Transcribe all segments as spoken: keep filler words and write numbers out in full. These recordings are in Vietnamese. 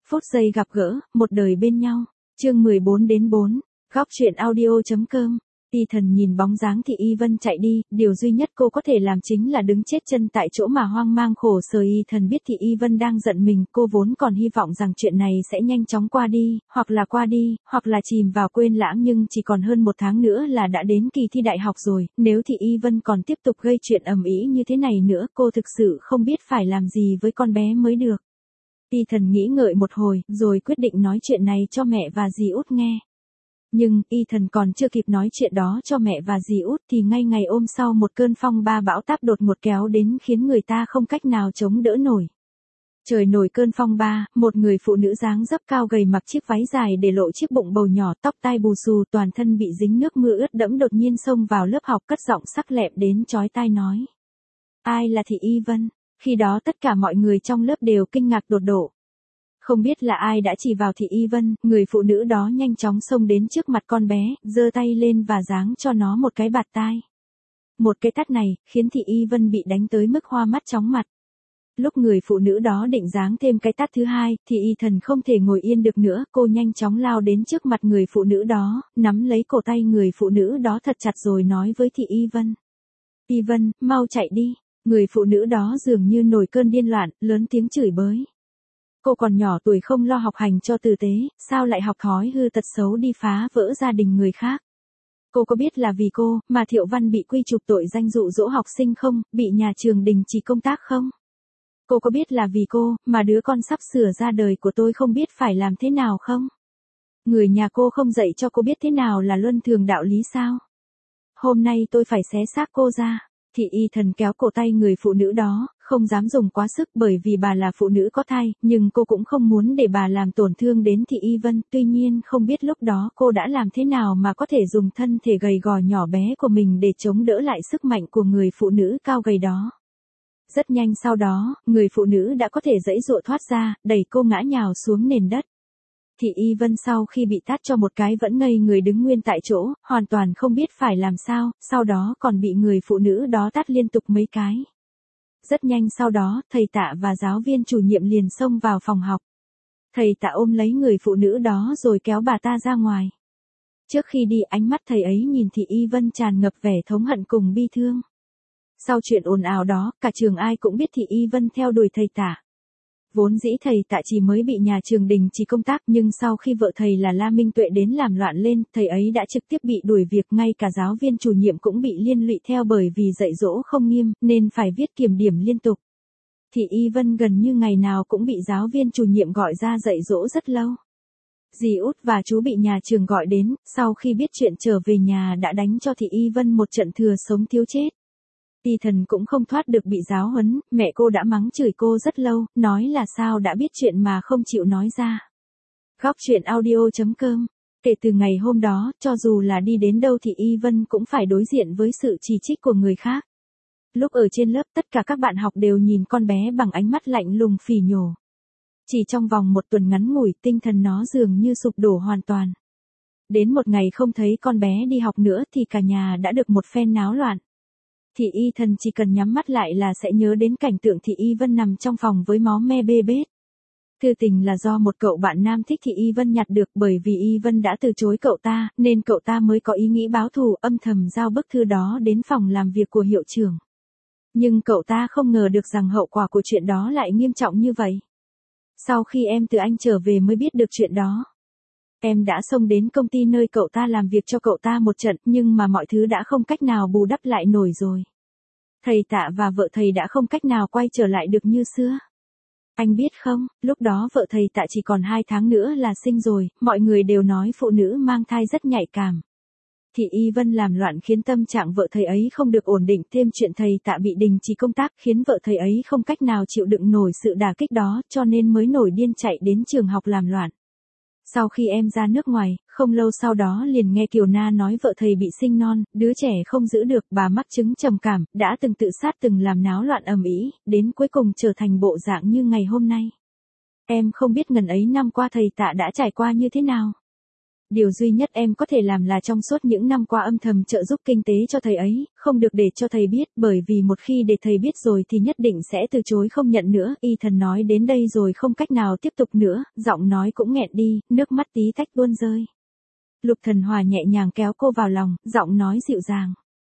Phút giây gặp gỡ, một đời bên nhau. Chương mười bốn đến bốn. Góc truyện audio.com. Y Thần nhìn bóng dáng Thị Y Vân chạy đi, điều duy nhất cô có thể làm chính là đứng chết chân tại chỗ mà hoang mang khổ sở. Y Thần biết Thị Y Vân đang giận mình, cô vốn còn hy vọng rằng chuyện này sẽ nhanh chóng qua đi, hoặc là qua đi, hoặc là chìm vào quên lãng, nhưng chỉ còn hơn một tháng nữa là đã đến kỳ thi đại học rồi, nếu Thị Y Vân còn tiếp tục gây chuyện ầm ĩ như thế này nữa, cô thực sự không biết phải làm gì với con bé mới được. Y Thần nghĩ ngợi một hồi, rồi quyết định nói chuyện này cho mẹ và dì út nghe. Nhưng, Y Thần còn chưa kịp nói chuyện đó cho mẹ và dì út thì ngay ngày hôm sau một cơn phong ba bão táp đột ngột kéo đến khiến người ta không cách nào chống đỡ nổi. Trời nổi cơn phong ba, một người phụ nữ dáng dấp cao gầy mặc chiếc váy dài để lộ chiếc bụng bầu nhỏ, tóc tai bù xù, toàn thân bị dính nước mưa ướt đẫm, đột nhiên xông vào lớp học, cất giọng sắc lẹm đến chói tai nói: "Ai là Thị Y Vân?" Khi đó tất cả mọi người trong lớp đều kinh ngạc tột độ. Không biết là ai đã chỉ vào Thị Y Vân, người phụ nữ đó nhanh chóng xông đến trước mặt con bé, giơ tay lên và giáng cho nó một cái bạt tai. Một cái tát này, khiến Thị Y Vân bị đánh tới mức hoa mắt chóng mặt. Lúc người phụ nữ đó định giáng thêm cái tát thứ hai, thì Y Thần không thể ngồi yên được nữa, cô nhanh chóng lao đến trước mặt người phụ nữ đó, nắm lấy cổ tay người phụ nữ đó thật chặt rồi nói với Thị Y Vân: "Y Vân, mau chạy đi." Người phụ nữ đó dường như nổi cơn điên loạn, lớn tiếng chửi bới. Cô còn nhỏ tuổi không lo học hành cho tử tế, sao lại học thói hư tật xấu đi phá vỡ gia đình người khác? Cô có biết là vì cô, mà Thiệu Văn bị quy chụp tội danh dụ dỗ học sinh không, bị nhà trường đình chỉ công tác không? Cô có biết là vì cô, mà đứa con sắp sửa ra đời của tôi không biết phải làm thế nào không? Người nhà cô không dạy cho cô biết thế nào là luân thường đạo lý sao? Hôm nay tôi phải xé xác cô ra. Thị Y Thần kéo cổ tay người phụ nữ đó, không dám dùng quá sức bởi vì bà là phụ nữ có thai, nhưng cô cũng không muốn để bà làm tổn thương đến Thị Y Vân, tuy nhiên không biết lúc đó cô đã làm thế nào mà có thể dùng thân thể gầy gò nhỏ bé của mình để chống đỡ lại sức mạnh của người phụ nữ cao gầy đó. Rất nhanh sau đó, người phụ nữ đã có thể giãy giụa thoát ra, đẩy cô ngã nhào xuống nền đất. Thị Y Vân sau khi bị tát cho một cái vẫn ngây người đứng nguyên tại chỗ, hoàn toàn không biết phải làm sao, sau đó còn bị người phụ nữ đó tát liên tục mấy cái. Rất nhanh sau đó, thầy Tạ và giáo viên chủ nhiệm liền xông vào phòng học. Thầy Tạ ôm lấy người phụ nữ đó rồi kéo bà ta ra ngoài. Trước khi đi, ánh mắt thầy ấy nhìn Thị Y Vân tràn ngập vẻ thống hận cùng bi thương. Sau chuyện ồn ào đó, cả trường ai cũng biết Thị Y Vân theo đuổi thầy Tạ. Vốn dĩ thầy Tạ chỉ mới bị nhà trường đình chỉ công tác, nhưng sau khi vợ thầy là La Minh Tuệ đến làm loạn lên, thầy ấy đã trực tiếp bị đuổi việc, ngay cả giáo viên chủ nhiệm cũng bị liên lụy theo bởi vì dạy dỗ không nghiêm, nên phải viết kiểm điểm liên tục. Thị Y Vân gần như ngày nào cũng bị giáo viên chủ nhiệm gọi ra dạy dỗ rất lâu. Dì út và chú bị nhà trường gọi đến, sau khi biết chuyện trở về nhà đã đánh cho Thị Y Vân một trận thừa sống thiếu chết. Y Thần cũng không thoát được bị giáo huấn, mẹ cô đã mắng chửi cô rất lâu, nói là sao đã biết chuyện mà không chịu nói ra. Góc truyện audio.com. Kể từ ngày hôm đó, cho dù là đi đến đâu thì Y Vân cũng phải đối diện với sự chỉ trích của người khác. Lúc ở trên lớp, tất cả các bạn học đều nhìn con bé bằng ánh mắt lạnh lùng phỉ nhổ. Chỉ trong vòng một tuần ngắn ngủi, tinh thần nó dường như sụp đổ hoàn toàn. Đến một ngày không thấy con bé đi học nữa thì cả nhà đã được một phen náo loạn. Thị Y Thần chỉ cần nhắm mắt lại là sẽ nhớ đến cảnh tượng Thị Y Vân nằm trong phòng với máu me bê bết. Thư tình là do một cậu bạn nam thích Thị Y Vân nhặt được, bởi vì Y Vân đã từ chối cậu ta, nên cậu ta mới có ý nghĩ báo thù, âm thầm giao bức thư đó đến phòng làm việc của hiệu trưởng. Nhưng cậu ta không ngờ được rằng hậu quả của chuyện đó lại nghiêm trọng như vậy. Sau khi em từ Anh trở về mới biết được chuyện đó. Em đã xông đến công ty nơi cậu ta làm việc cho cậu ta một trận, nhưng mà mọi thứ đã không cách nào bù đắp lại nổi rồi. Thầy Tạ và vợ thầy đã không cách nào quay trở lại được như xưa. Anh biết không, lúc đó vợ thầy Tạ chỉ còn hai tháng nữa là sinh rồi, mọi người đều nói phụ nữ mang thai rất nhạy cảm. Thị Y Vân làm loạn khiến tâm trạng vợ thầy ấy không được ổn định, thêm chuyện thầy Tạ bị đình chỉ công tác khiến vợ thầy ấy không cách nào chịu đựng nổi sự đả kích đó, cho nên mới nổi điên chạy đến trường học làm loạn. Sau khi em ra nước ngoài, không lâu sau đó liền nghe Kiều Na nói vợ thầy bị sinh non, đứa trẻ không giữ được, bà mắc chứng trầm cảm, đã từng tự sát, từng làm náo loạn ầm ĩ, đến cuối cùng trở thành bộ dạng như ngày hôm nay. Em không biết ngần ấy năm qua thầy Tạ đã trải qua như thế nào. Điều duy nhất em có thể làm là trong suốt những năm qua âm thầm trợ giúp kinh tế cho thầy ấy, không được để cho thầy biết, bởi vì một khi để thầy biết rồi thì nhất định sẽ từ chối không nhận nữa. Ethan nói đến đây rồi không cách nào tiếp tục nữa, giọng nói cũng nghẹn đi, nước mắt tí tách tuôn rơi. Lục Thần Hòa nhẹ nhàng kéo cô vào lòng, giọng nói dịu dàng.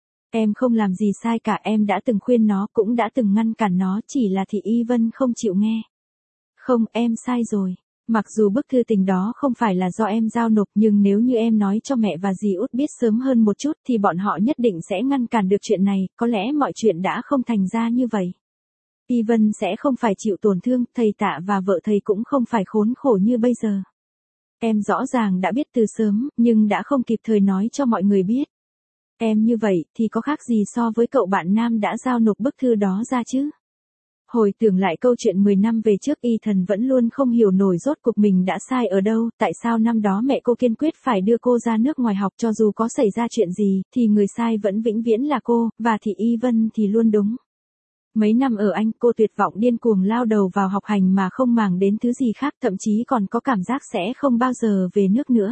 Em không làm gì sai cả, em đã từng khuyên nó, cũng đã từng ngăn cản nó, chỉ là Thị Y Vân không chịu nghe. Không, em sai rồi. Mặc dù bức thư tình đó không phải là do em giao nộp, nhưng nếu như em nói cho mẹ và dì Út biết sớm hơn một chút thì bọn họ nhất định sẽ ngăn cản được chuyện này, có lẽ mọi chuyện đã không thành ra như vậy. Y Vân sẽ không phải chịu tổn thương, thầy Tạ và vợ thầy cũng không phải khốn khổ như bây giờ. Em rõ ràng đã biết từ sớm, nhưng đã không kịp thời nói cho mọi người biết. Em như vậy thì có khác gì so với cậu bạn nam đã giao nộp bức thư đó ra chứ? Hồi tưởng lại câu chuyện mười năm về trước, Ethan vẫn luôn không hiểu nổi rốt cuộc mình đã sai ở đâu, tại sao năm đó mẹ cô kiên quyết phải đưa cô ra nước ngoài học, cho dù có xảy ra chuyện gì, thì người sai vẫn vĩnh viễn là cô, và Thị Y Vân thì luôn đúng. Mấy năm ở Anh, cô tuyệt vọng điên cuồng lao đầu vào học hành mà không màng đến thứ gì khác, thậm chí còn có cảm giác sẽ không bao giờ về nước nữa.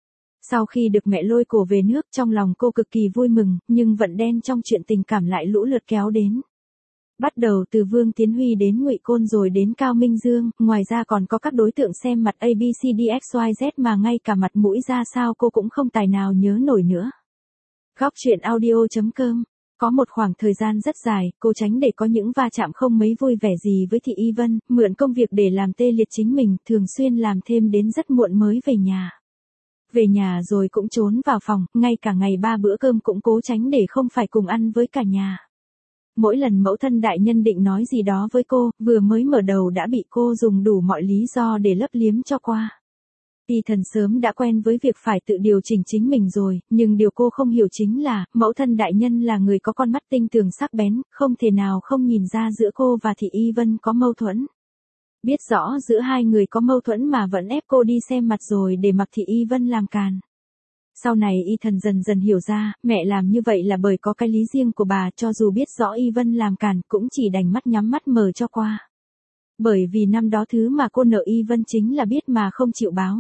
Sau khi được mẹ lôi cổ về nước, trong lòng cô cực kỳ vui mừng, nhưng vận đen trong chuyện tình cảm lại lũ lượt kéo đến. Bắt đầu từ Vương Tiến Huy đến Ngụy Côn rồi đến Cao Minh Dương, ngoài ra còn có các đối tượng xem mặt A B C D X Y Z mà ngay cả mặt mũi ra sao cô cũng không tài nào nhớ nổi nữa. Góc truyện audio chấm com. Có một khoảng thời gian rất dài, cô tránh để có những va chạm không mấy vui vẻ gì với Thị Y Vân, mượn công việc để làm tê liệt chính mình, thường xuyên làm thêm đến rất muộn mới về nhà. Về nhà rồi cũng trốn vào phòng, ngay cả ngày ba bữa cơm cũng cố tránh để không phải cùng ăn với cả nhà. Mỗi lần mẫu thân đại nhân định nói gì đó với cô, vừa mới mở đầu đã bị cô dùng đủ mọi lý do để lấp liếm cho qua. Ethan sớm đã quen với việc phải tự điều chỉnh chính mình rồi, nhưng điều cô không hiểu chính là, mẫu thân đại nhân là người có con mắt tinh tường sắc bén, không thể nào không nhìn ra giữa cô và Thị Y Vân có mâu thuẫn. Biết rõ giữa hai người có mâu thuẫn mà vẫn ép cô đi xem mặt rồi để mặc Thị Y Vân làm càn. Sau này Ethan dần dần hiểu ra, mẹ làm như vậy là bởi có cái lý riêng của bà, cho dù biết rõ Y Vân làm càn cũng chỉ đành mắt nhắm mắt mở cho qua. Bởi vì năm đó thứ mà cô nợ Y Vân chính là biết mà không chịu báo.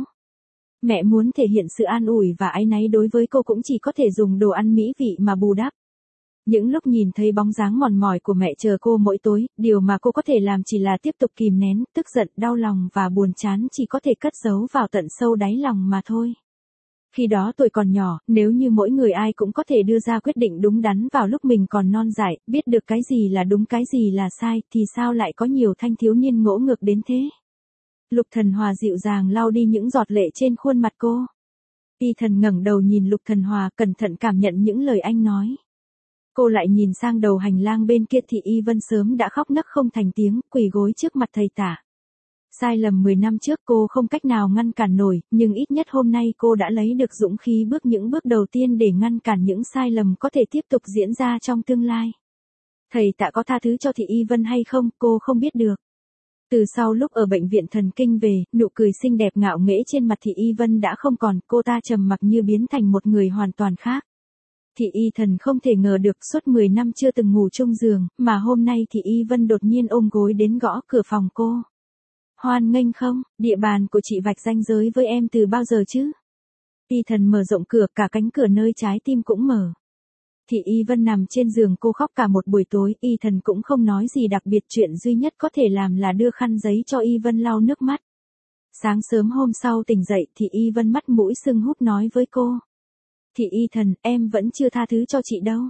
Mẹ muốn thể hiện sự an ủi và áy náy đối với cô cũng chỉ có thể dùng đồ ăn mỹ vị mà bù đắp. Những lúc nhìn thấy bóng dáng mòn mỏi của mẹ chờ cô mỗi tối, điều mà cô có thể làm chỉ là tiếp tục kìm nén, tức giận, đau lòng và buồn chán chỉ có thể cất giấu vào tận sâu đáy lòng mà thôi. Khi đó tuổi còn nhỏ, nếu như mỗi người ai cũng có thể đưa ra quyết định đúng đắn vào lúc mình còn non dại, biết được cái gì là đúng cái gì là sai, thì sao lại có nhiều thanh thiếu niên ngỗ ngược đến thế? Lục Thần Hòa dịu dàng lau đi những giọt lệ trên khuôn mặt cô. Ethan ngẩng đầu nhìn Lục Thần Hòa, cẩn thận cảm nhận những lời anh nói. Cô lại nhìn sang đầu hành lang bên kia, Thị Y Vân sớm đã khóc nấc không thành tiếng, quỳ gối trước mặt thầy Tả. Sai lầm mười năm trước cô không cách nào ngăn cản nổi, nhưng ít nhất hôm nay cô đã lấy được dũng khí bước những bước đầu tiên để ngăn cản những sai lầm có thể tiếp tục diễn ra trong tương lai. Thầy Tạ có tha thứ cho Thị Y Vân hay không, cô không biết được. Từ sau lúc ở bệnh viện thần kinh về, nụ cười xinh đẹp ngạo nghễ trên mặt Thị Y Vân đã không còn, cô ta trầm mặc như biến thành một người hoàn toàn khác. Thị Y Thần không thể ngờ được suốt mười năm chưa từng ngủ chung giường, mà hôm nay Thị Y Vân đột nhiên ôm gối đến gõ cửa phòng cô. Hoan nghênh không, địa bàn của chị vạch ranh giới với em từ bao giờ chứ? Y Thần mở rộng cửa, cả cánh cửa nơi trái tim cũng mở. Thị Y Vân nằm trên giường, cô khóc cả một buổi tối, Y Thần cũng không nói gì đặc biệt, chuyện duy nhất có thể làm là đưa khăn giấy cho Y Vân lau nước mắt. Sáng sớm hôm sau tỉnh dậy, Thị Y Vân mắt mũi sưng húp nói với cô. Thị Y Thần, em vẫn chưa tha thứ cho chị đâu.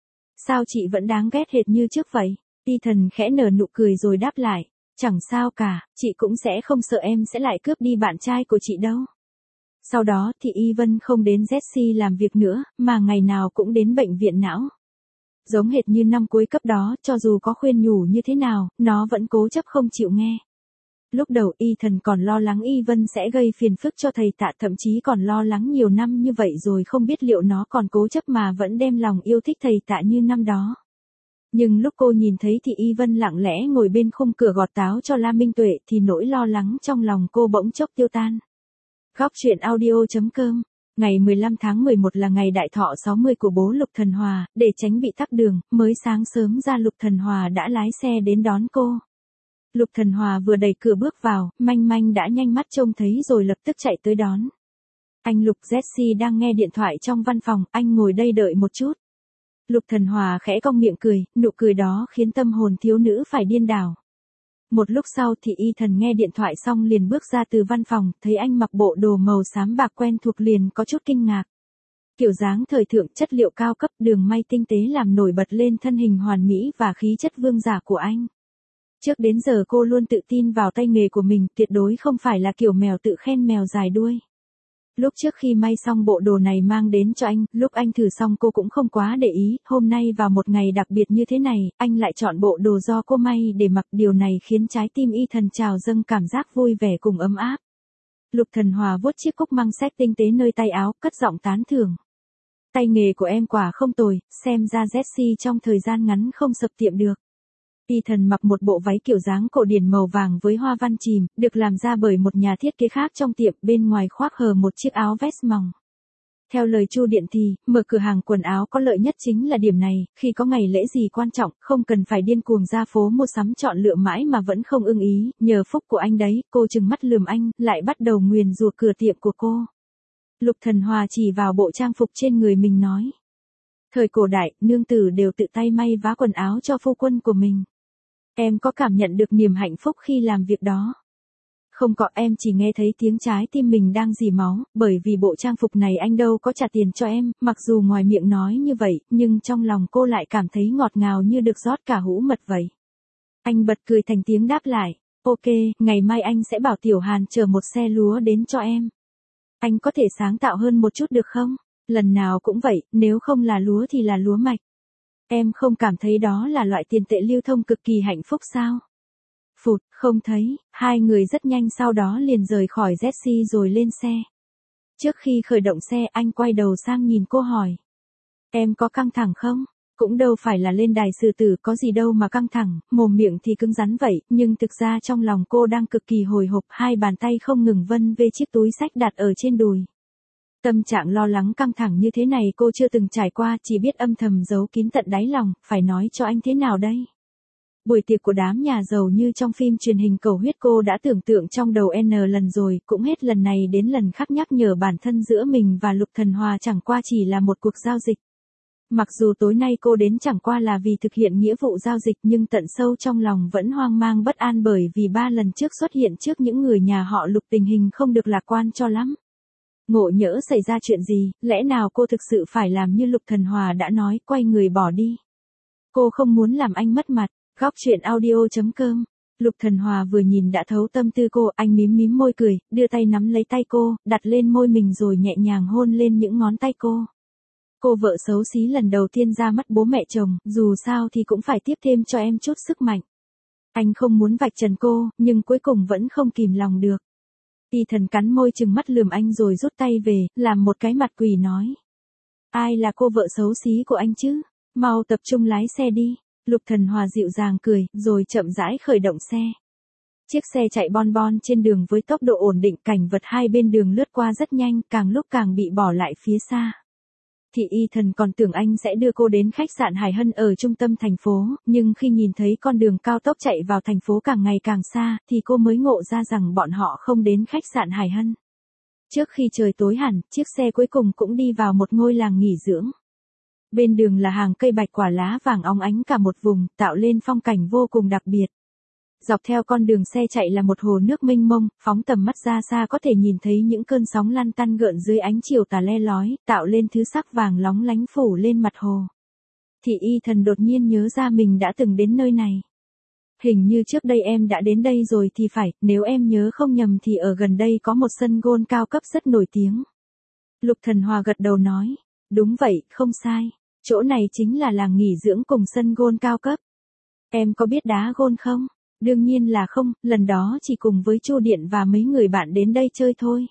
Sao chị vẫn đáng ghét hệt như trước vậy? Y Thần khẽ nở nụ cười rồi đáp lại. Chẳng sao cả, chị cũng sẽ không sợ em sẽ lại cướp đi bạn trai của chị đâu. Sau đó Thị Y Vân không đến Jessie làm việc nữa, mà ngày nào cũng đến bệnh viện não. Giống hệt như năm cuối cấp đó, cho dù có khuyên nhủ như thế nào, nó vẫn cố chấp không chịu nghe. Lúc đầu Y Thần còn lo lắng Y Vân sẽ gây phiền phức cho thầy Tạ, thậm chí còn lo lắng nhiều năm như vậy rồi không biết liệu nó còn cố chấp mà vẫn đem lòng yêu thích thầy Tạ như năm đó. Nhưng lúc cô nhìn thấy Thị Y Vân lặng lẽ ngồi bên khung cửa gọt táo cho La Minh Tuệ thì nỗi lo lắng trong lòng cô bỗng chốc tiêu tan. Góc truyện audio chấm com. Ngày mười lăm tháng mười một là ngày đại thọ sáu mươi của bố Lục Thần Hòa, để tránh bị tắc đường, mới sáng sớm ra Lục Thần Hòa đã lái xe đến đón cô. Lục Thần Hòa vừa đẩy cửa bước vào, Manh Manh đã nhanh mắt trông thấy rồi lập tức chạy tới đón. Anh Lục, Jessie đang nghe điện thoại trong văn phòng, anh ngồi đây đợi một chút. Lục Thần Hòa khẽ cong miệng cười, nụ cười đó khiến tâm hồn thiếu nữ phải điên đảo. Một lúc sau thì Y Thần nghe điện thoại xong liền bước ra từ văn phòng, thấy anh mặc bộ đồ màu xám bạc quen thuộc liền có chút kinh ngạc. Kiểu dáng thời thượng, chất liệu cao cấp, đường may tinh tế làm nổi bật lên thân hình hoàn mỹ và khí chất vương giả của anh. Trước đến giờ cô luôn tự tin vào tay nghề của mình, tuyệt đối không phải là kiểu mèo tự khen mèo dài đuôi. Lúc trước khi may xong bộ đồ này mang đến cho anh, lúc anh thử xong cô cũng không quá để ý, hôm nay vào một ngày đặc biệt như thế này, anh lại chọn bộ đồ do cô may để mặc, điều này khiến trái tim Y Thần trào dâng cảm giác vui vẻ cùng ấm áp. Lục Thần Hòa vuốt chiếc cúc măng xét tinh tế nơi tay áo, cất giọng tán thưởng. Tay nghề của em quả không tồi, xem ra Jessie trong thời gian ngắn không sập tiệm được. Y Thần mặc một bộ váy kiểu dáng cổ điển màu vàng với hoa văn chìm, được làm ra bởi một nhà thiết kế khác trong tiệm, bên ngoài khoác hờ một chiếc áo vest mỏng. Theo lời Chu Điện thì, mở cửa hàng quần áo có lợi nhất chính là điểm này, khi có ngày lễ gì quan trọng, không cần phải điên cuồng ra phố mua sắm chọn lựa mãi mà vẫn không ưng ý, nhờ phúc của anh đấy, cô trừng mắt lườm anh, lại bắt đầu nguyền rủa cửa tiệm của cô. Lục Thần Hòa chỉ vào bộ trang phục trên người mình nói. Thời cổ đại, nương tử đều tự tay may vá quần áo cho phu quân của mình. Em có cảm nhận được niềm hạnh phúc khi làm việc đó? Không có, em chỉ nghe thấy tiếng trái tim mình đang rỉ máu, bởi vì bộ trang phục này anh đâu có trả tiền cho em, mặc dù ngoài miệng nói như vậy, nhưng trong lòng cô lại cảm thấy ngọt ngào như được rót cả hũ mật vậy. Anh bật cười thành tiếng đáp lại, ok, ngày mai anh sẽ bảo Tiểu Hàn chở một xe lúa đến cho em. Anh có thể sáng tạo hơn một chút được không? Lần nào cũng vậy, nếu không là lúa thì là lúa mạch. Em không cảm thấy đó là loại tiền tệ lưu thông cực kỳ hạnh phúc sao? Phụt, không thấy, hai người rất nhanh sau đó liền rời khỏi Jessie rồi lên xe. Trước khi khởi động xe anh quay đầu sang nhìn cô hỏi. Em có căng thẳng không? Cũng đâu phải là lên đài sư tử có gì đâu mà căng thẳng, mồm miệng thì cứng rắn vậy, nhưng thực ra trong lòng cô đang cực kỳ hồi hộp, hai bàn tay không ngừng vân về chiếc túi xách đặt ở trên đùi. Tâm trạng lo lắng căng thẳng như thế này cô chưa từng trải qua, chỉ biết âm thầm giấu kín tận đáy lòng, phải nói cho anh thế nào đây? Buổi tiệc của đám nhà giàu như trong phim truyền hình Cầu Huyết cô đã tưởng tượng trong đầu N lần rồi, cũng hết lần này đến lần khác nhắc nhở bản thân giữa mình và Lục Thần Hòa chẳng qua chỉ là một cuộc giao dịch. Mặc dù tối nay cô đến chẳng qua là vì thực hiện nghĩa vụ giao dịch nhưng tận sâu trong lòng vẫn hoang mang bất an bởi vì ba lần trước xuất hiện trước những người nhà họ Lục tình hình không được lạc quan cho lắm. Ngộ nhỡ xảy ra chuyện gì, lẽ nào cô thực sự phải làm như Lục Thần Hòa đã nói, quay người bỏ đi. Cô không muốn làm anh mất mặt. Góc truyện audio chấm com. Lục Thần Hòa vừa nhìn đã thấu tâm tư cô, anh mím mím môi cười, đưa tay nắm lấy tay cô, đặt lên môi mình rồi nhẹ nhàng hôn lên những ngón tay cô. Cô vợ xấu xí lần đầu tiên ra mắt bố mẹ chồng, dù sao thì cũng phải tiếp thêm cho em chút sức mạnh. Anh không muốn vạch trần cô, nhưng cuối cùng vẫn không kìm lòng được. Y Thần cắn môi trừng mắt lườm anh rồi rút tay về, làm một cái mặt quỷ nói. Ai là cô vợ xấu xí của anh chứ? Mau tập trung lái xe đi. Lục Thần Hòa dịu dàng cười, rồi chậm rãi khởi động xe. Chiếc xe chạy bon bon trên đường với tốc độ ổn định, cảnh vật hai bên đường lướt qua rất nhanh, càng lúc càng bị bỏ lại phía xa. Thì Y Thần còn tưởng anh sẽ đưa cô đến khách sạn Hải Hân ở trung tâm thành phố, nhưng khi nhìn thấy con đường cao tốc chạy vào thành phố càng ngày càng xa, thì cô mới ngộ ra rằng bọn họ không đến khách sạn Hải Hân. Trước khi trời tối hẳn, chiếc xe cuối cùng cũng đi vào một ngôi làng nghỉ dưỡng. Bên đường là hàng cây bạch quả lá vàng óng ánh cả một vùng, tạo lên phong cảnh vô cùng đặc biệt. Dọc theo con đường xe chạy là một hồ nước mênh mông, phóng tầm mắt ra xa có thể nhìn thấy những cơn sóng lăn tăn gợn dưới ánh chiều tà le lói, tạo lên thứ sắc vàng lóng lánh phủ lên mặt hồ. Thì Y Thần đột nhiên nhớ ra mình đã từng đến nơi này. Hình như trước đây em đã đến đây rồi thì phải, nếu em nhớ không nhầm thì ở gần đây có một sân golf cao cấp rất nổi tiếng. Lục Thần Hòa gật đầu nói, đúng vậy, không sai. Chỗ này chính là làng nghỉ dưỡng cùng sân golf cao cấp. Em có biết đá golf không? Đương nhiên là không, lần đó chỉ cùng với Chu Điện và mấy người bạn đến đây chơi thôi.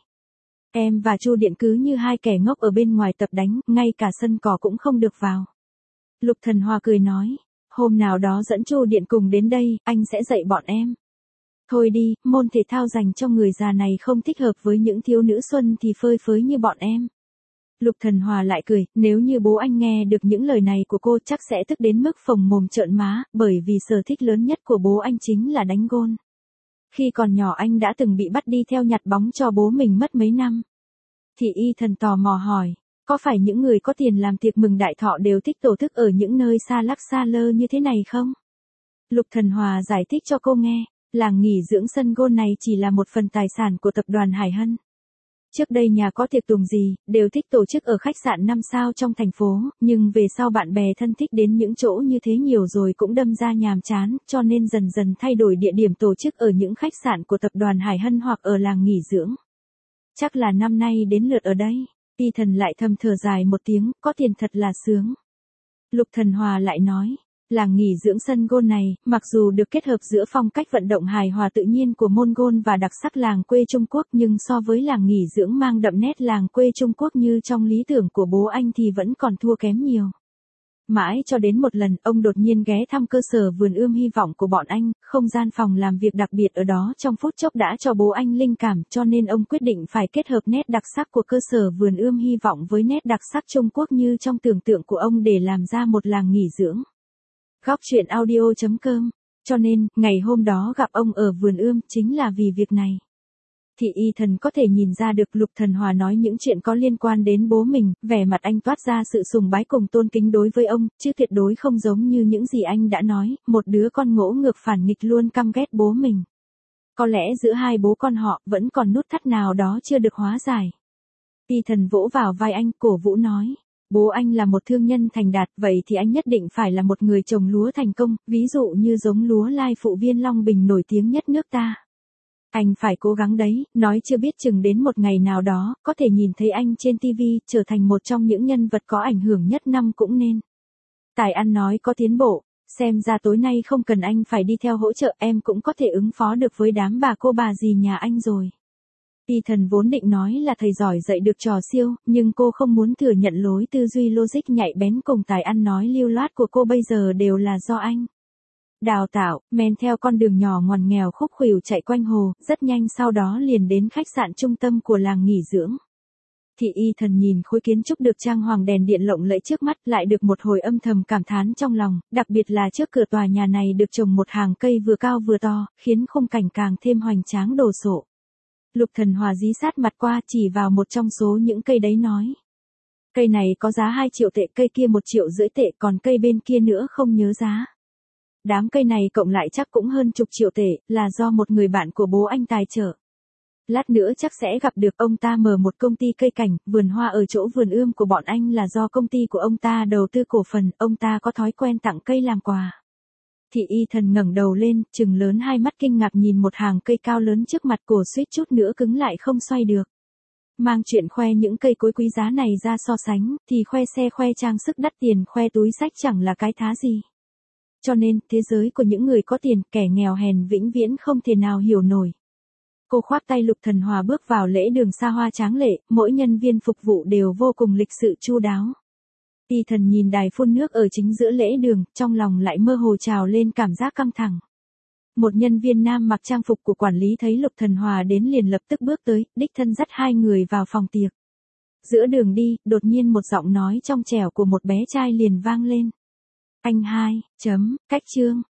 Em và Chu Điện cứ như hai kẻ ngốc ở bên ngoài tập đánh, ngay cả sân cỏ cũng không được vào. Lục Thần Hòa cười nói, hôm nào đó dẫn Chu Điện cùng đến đây, anh sẽ dạy bọn em. Thôi đi, môn thể thao dành cho người già này không thích hợp với những thiếu nữ xuân thì phơi phới như bọn em. Lục Thần Hòa lại cười, nếu như bố anh nghe được những lời này của cô chắc sẽ tức đến mức phồng mồm trợn má, bởi vì sở thích lớn nhất của bố anh chính là đánh golf. Khi còn nhỏ anh đã từng bị bắt đi theo nhặt bóng cho bố mình mất mấy năm. Thị y thần tò mò hỏi, có phải những người có tiền làm tiệc mừng đại thọ đều thích tổ chức ở những nơi xa lắc xa lơ như thế này không? Lục Thần Hòa giải thích cho cô nghe, làng nghỉ dưỡng sân golf này chỉ là một phần tài sản của tập đoàn Hải Hân. Trước đây nhà có tiệc tùng gì, đều thích tổ chức ở khách sạn năm sao trong thành phố, nhưng về sau bạn bè thân thích đến những chỗ như thế nhiều rồi cũng đâm ra nhàm chán, cho nên dần dần thay đổi địa điểm tổ chức ở những khách sạn của tập đoàn Hải Hân hoặc ở làng nghỉ dưỡng. Chắc là năm nay đến lượt ở đây. Y thần lại thầm thở dài một tiếng, có tiền thật là sướng. Lục Thần Hòa lại nói, làng nghỉ dưỡng sân golf này, mặc dù được kết hợp giữa phong cách vận động hài hòa tự nhiên của môn golf và đặc sắc làng quê Trung Quốc, nhưng so với làng nghỉ dưỡng mang đậm nét làng quê Trung Quốc như trong lý tưởng của bố anh thì vẫn còn thua kém nhiều. Mãi cho đến một lần, ông đột nhiên ghé thăm cơ sở vườn ươm hy vọng của bọn anh, không gian phòng làm việc đặc biệt ở đó trong phút chốc đã cho bố anh linh cảm, cho nên ông quyết định phải kết hợp nét đặc sắc của cơ sở vườn ươm hy vọng với nét đặc sắc Trung Quốc như trong tưởng tượng của ông để làm ra một làng nghỉ dưỡng. Góc truyện audio chấm com. Cho nên, ngày hôm đó gặp ông ở vườn ươm chính là vì việc này. Thị y thần có thể nhìn ra được Lục Thần Hòa nói những chuyện có liên quan đến bố mình, vẻ mặt anh toát ra sự sùng bái cùng tôn kính đối với ông, chứ tuyệt đối không giống như những gì anh đã nói, một đứa con ngỗ ngược phản nghịch luôn căm ghét bố mình. Có lẽ giữa hai bố con họ vẫn còn nút thắt nào đó chưa được hóa giải. Y thần vỗ vào vai anh, cổ vũ nói. Bố anh là một thương nhân thành đạt, vậy thì anh nhất định phải là một người trồng lúa thành công, ví dụ như giống lúa lai phụ viên Long Bình nổi tiếng nhất nước ta. Anh phải cố gắng đấy, nói chưa biết chừng đến một ngày nào đó, có thể nhìn thấy anh trên ti vi, trở thành một trong những nhân vật có ảnh hưởng nhất năm cũng nên. Tài ăn nói có tiến bộ, xem ra tối nay không cần anh phải đi theo hỗ trợ, em cũng có thể ứng phó được với đám bà cô bà dì nhà anh rồi. Y thần vốn định nói là thầy giỏi dạy được trò siêu, nhưng cô không muốn thừa nhận lối tư duy logic nhạy bén cùng tài ăn nói lưu loát của cô bây giờ đều là do anh đào tạo, men theo con đường nhỏ ngoằn nghèo khúc khuỷu chạy quanh hồ, rất nhanh sau đó liền đến khách sạn trung tâm của làng nghỉ dưỡng. Thị y thần nhìn khối kiến trúc được trang hoàng đèn điện lộng lẫy trước mắt, lại được một hồi âm thầm cảm thán trong lòng, đặc biệt là trước cửa tòa nhà này được trồng một hàng cây vừa cao vừa to, khiến khung cảnh càng thêm hoành tráng đồ sộ. Lục Thần Hòa dí sát mặt qua chỉ vào một trong số những cây đấy nói. Cây này có giá hai triệu tệ, cây kia một triệu rưỡi tệ, còn cây bên kia nữa không nhớ giá. Đám cây này cộng lại chắc cũng hơn chục triệu tệ, là do một người bạn của bố anh tài trợ. Lát nữa chắc sẽ gặp được, ông ta mở một công ty cây cảnh, vườn hoa ở chỗ vườn ươm của bọn anh là do công ty của ông ta đầu tư cổ phần, ông ta có thói quen tặng cây làm quà. Thị y thần ngẩng đầu lên, trừng lớn hai mắt kinh ngạc nhìn một hàng cây cao lớn trước mặt, cổ suýt chút nữa cứng lại không xoay được. Mang chuyện khoe những cây cối quý giá này ra so sánh, thì khoe xe khoe trang sức đắt tiền khoe túi xách chẳng là cái thá gì. Cho nên, thế giới của những người có tiền, kẻ nghèo hèn vĩnh viễn không thể nào hiểu nổi. Cô khoác tay Lục Thần Hòa bước vào lễ đường xa hoa tráng lệ, mỗi nhân viên phục vụ đều vô cùng lịch sự chu đáo. Y thần nhìn đài phun nước ở chính giữa lễ đường, trong lòng lại mơ hồ trào lên cảm giác căng thẳng. Một nhân viên nam mặc trang phục của quản lý thấy Lục Thần Hòa đến liền lập tức bước tới, đích thân dắt hai người vào phòng tiệc. Giữa đường đi, đột nhiên một giọng nói trong trẻo của một bé trai liền vang lên. Anh hai, chấm, cách chương.